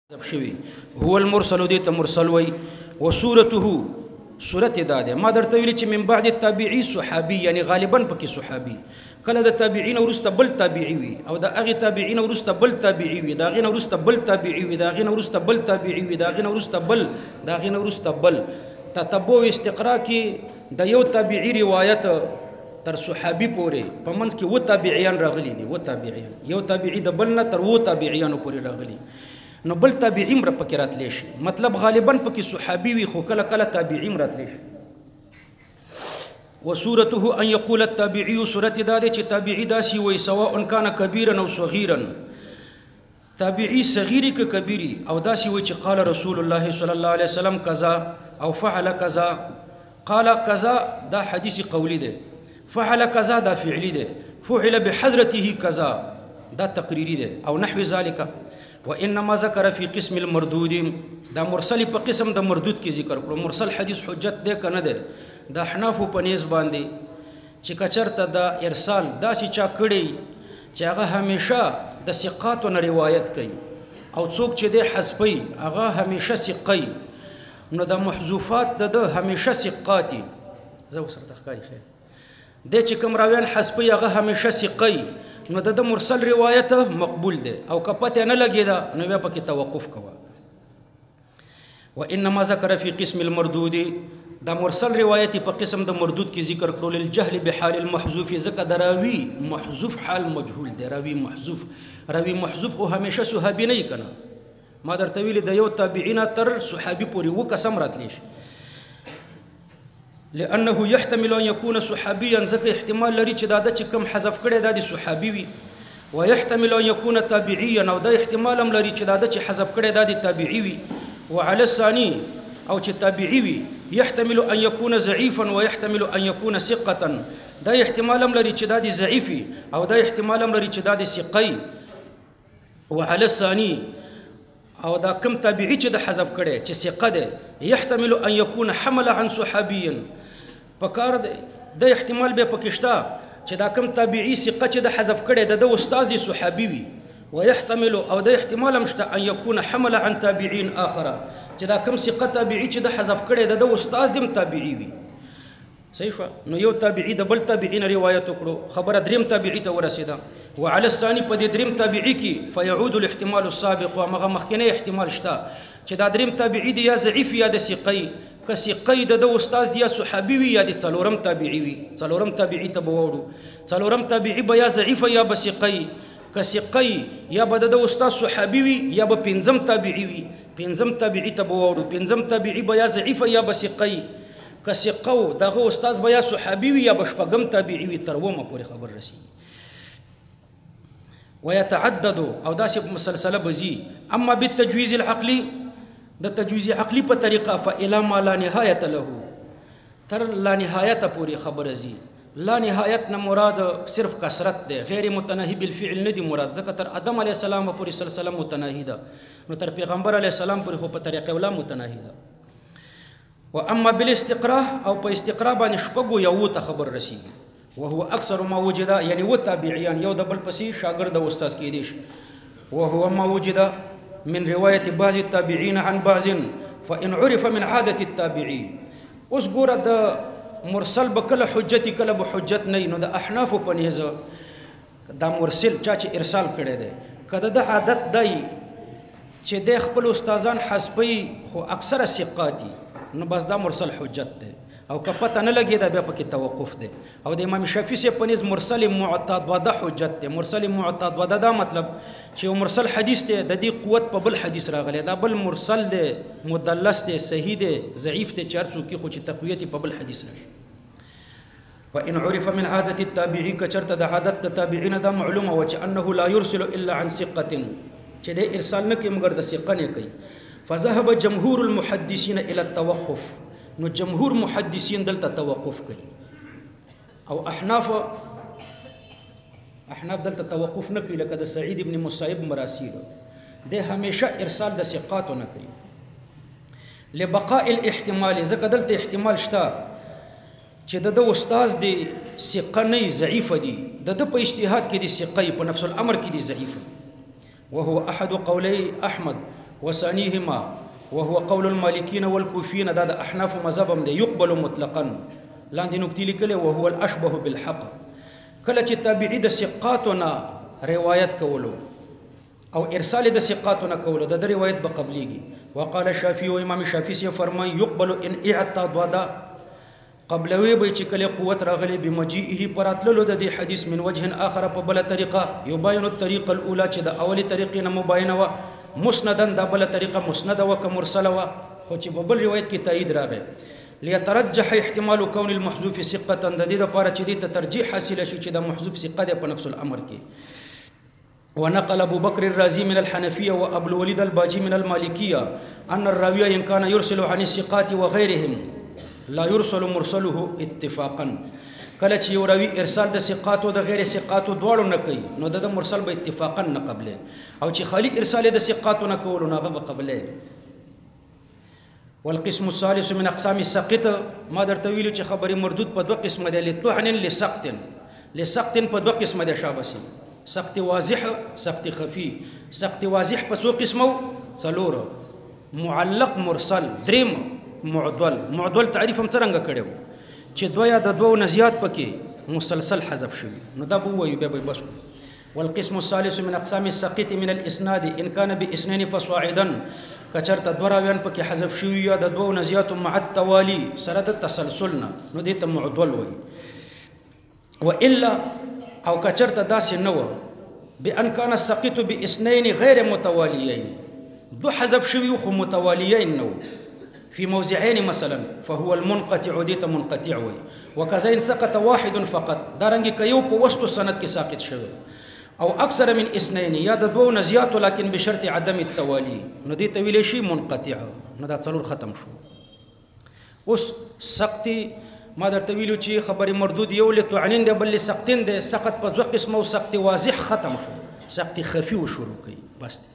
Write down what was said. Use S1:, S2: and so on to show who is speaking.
S1: شوی هو المرسل دې ته مرسل وای وسورته سورته داده ما درته ویل چې من بعد التابعي صحابي یعنی غالبا پکې صحابي کله د تابعین ورسته بل تابعي وي او د هغه تابعین ورسته بل تابعي وي دا غینه ورسته بل تابعي وي دا غینه ورسته بل تابعي وي دا غینه ورسته بل دا غینه ورسته بل تتبع استقرا کې د یو تابعي روایت تر صحابي پورې په منځ کې و تابعیان راغلي دي و تابعیان یو تابعي د بل نه تر و تابعیانو پورې راغلي نو بل تابعیم را پکې راتلی شي مطلب غالبا پکې صحابي وي خو کله کله تابعیم راتلی شي وسورته ان يقول التابعي سورته داده چې تابعي داسي وي سواء كان كبيرا او صغيرا تابعي صغيري ک کبيري او داسي وي چې قال رسول الله صلى الله عليه وسلم كذا او فعل كذا قال كذا دا حديث قولي ده فعل كذا دا فعلي ده فعل بحضرته كذا دا تقريري ده او نحو ذلك وانما ذكر في قسم المردود دا مرسل په قسم د مردود کې ذکر کړو مرسل حدیث حجت ده کنه ده د احناف په نيز باندې چې کچرته د ارسال داسې چا کړي چې هغه همیشه د ثقاتو نه روایت کوي او څوک چې د حذفي هغه همیشه ثقي نو د محذوفات د همیشه ثقاتي زو سره تخکاری خیر د چې کوم راویان حذفي هغه همیشه ثقي نو د مرسل روایت مقبول ده او کپته نه لګی دا نو بیا پکې توقف کوه وانما ذکر فی قسم المردود دا مرسل روایت په قسم د مردود کې ذکر کول الجهل بحال المحذوف ذکر دراوی محذوف حال مجهول ده راوی محذوف خو همیشه صحابي نه کنا ما درته ویل د یو تابعین تر صحابي پورې و قسم راتلی شي لانه يحتمل ان يكون صحابيا ذکر احتمال لري چې دا د کم حذف کړي دا د صحابي وي ويحتمل ان يكون تابعيا او دا احتمال هم لري چې دا د حذف کړي دا د تابعي وي وعلى الثاني او چې تابعي وي يحتمل ان يكون ضعيفا ويحتمل ان يكون ثقه دا احتمال هم لري چې دا د ضعيفي او دا احتمال هم لري چې دا د ثقي وعلى الثاني او دا کم تابعي چې د حذف کړي چې ثقه ده يحتمل ان يكون حمل عن صحابي پکار د احتمال به پکشتا چې دا کم تابعي ثقه چې د حذف کړي د استاد دی صحابي وي ويحتمل او د احتمال مشته ان يكون حمل عن تابعين اخر چې دا کم ثقه تابعي چې د حذف کړي د استاد دی تابعي وي صحیح شو نو یو تابعي د بل تابعین روایت وکړو خبره دریم تابعي ته ورسیده وعلى الثاني په دې دریم تابعي کې فيعود الاحتمال السابق ومغه مخکنی احتمال شته چې دا دریم تابعي دی یا ضعیف یا د ثقي کسي قید د استاد دی صحابي وي یا د څلورم تابعي وي څلورم تابعي ته وورو څلورم تابعي بیا ضعیف یا بثقي کثقي یا بد د استاد صحابي وي یا به پنځم تابعي وي پنځم تابعي ته وورو پنځم تابعي بیا ضعیف یا بثقي کثقو دغه استاد بیا صحابي وي یا بشپغم تابعي وي تر ومه پورې خبر رسي ويتعدد او داسې مسلسله بزي اما بالتجويز العقلي د تجویز عقلی په طریقه فإلى ما لا نهایت له تر لا نهایت پوری خبر ازي لا نهایت نه مراد صرف کثرت ده غیر متناهی بالفعل نه دی مراد ځکه تر ادم علی السلام پوری سلسله متناهی ده نو تر پیغمبر علی السلام پوری خو په طریقه ولا متناهی ده واما بالاستقراء او په استقراء باندې شپږو یو ته خبر رسیږي وهو اکثر ما وجد یعنی و تابعیان یو د بل پسې شاګرد او استاد کې دي وهو ما وجد من رواية بعض التابعين عن بعض فإن عرف من عادة التابعين اوس ګوره د مرسل بکله حجت کله به حجت نه نو د احناف په نيزه دا مرسل چې ارسال کړي دي کله د عادت دی چې د خپل استادان حسبي خو اکثره ثقاتي نو بس دا مرسل حجت دی او که پته نه لګي دا بیا پکې توقف دی او د امام شافعي سے پنځ مرسل معتاد وده حجت دی مرسل معتاد وده دا مطلب چې مرسل حدیث دی د دې قوت په بل حدیث راغلی دا بل مرسل دی مدلس دی صحیح دی ضعیف دی چارڅو کې خو چې تقویت په بل حدیث راشي وان عرف من عاده التابعي کچرت د عادت التابعين دا معلومه و چې انه لا يرسل الا عن ثقه چې د ارسال نه کوي مگر د ثقه نه کوي فذهب جمهور المحدثين الى التوقف نو جمهور محدثین دلته توقف کوي او احناف دلته توقف نه کوي لکه د سعید ابن مصیب مراسیل ده همیشه ارسال د ثقات نه کوي لبقاء الاحتمال ځکه دلته احتمال شته چې د استاد دی ثقه نه ضعیف دي د په اجتهاد کې دي ثقه په نفس الامر کې دي ضعیف وهو احد قولي احمد وثانيهما وهو قول المالكين والكوفيين دا احناف مذهبهم دی يقبل مطلقا لاندې نکتې لیکلې وهو الاشبه بالحق کله چې تابعی د ثقاتنا روایت کولو او ارسال د ثقاتنا کولو د روایت به قبليږي وقال الشافعي و امام شافعي سے فرمای يقبل ان اعتاد ودا قبلوي به چې کله قوت راغلي بمجيئه پراتللو د دې حدیث من وجه اخر په بل طریقه يبين الطريقه الاولى چې د اولی طریقې نه مباینه و مسندا د بل طریقه مسنده و کمرسله و خو چې په بل روایت کې تایید راغی ليترجح احتمال كون المحذوف ثقه د دې لپاره چې دې ته ترجیح حاصل شي چې د محذوف ثقه ده په نفس الامر کې ونقل ابو بكر الرازي من الحنفيه وابو الوليد الباجي من المالكيه ان الراوي ان كان يرسل عن الثقات وغيرهم لا يرسل مرسله اتفاقا کله چې یو راوي ارسال د ثقات او د غیر ثقات دواړو نه کوي نو د مرسل به اتفاقا نه قبله او چې خالي ارسال د ثقات نه کول نه به قبله والقسم الثالث من اقسام السقط ما درته ویلو چې خبري مردود په دوه قسمه دي لطعن لسقط په دوه قسمه دي شابسي سقط واضح سقط خفي سقط واضح په څو قسمو څلور معلق مرسل دریم معضل تعریف هم څنګه کړو چې دویا د دوه نه زیات پکې مسلسل حذف شوی نو دا به وایو به بس والقسم الثالث من اقسام السقط من الاسناد ان كان باسنين فصاعدا کچرته دوراویان پکې حذف شوی یا د دوه نه زیات مع التوالي سره د تسلسلنا نو دې ته معضل وایي والا او کچرته داسې نه و بان كان السقط باسنين غير متواليين دو حذف شوی خو متواليين نو في موضعين مثلا فهو المنقطع ديت منقطع وي وكذا ان سقط واحد فقط دارنګ کيو په وسط سند کې ساقط شوی او اکثر من اثنين یا د دوه نزيات لكن بشرط عدم التوالي نو دي تویل شي منقطع نو دا څلور ختم شو اوس سقطي ما درته ویلو چې خبر مردود یو لتعنین دی بل سقطین دی سقط په ځو قسمه او سقط واضح ختم شو سقط خفي و شروع کوي بس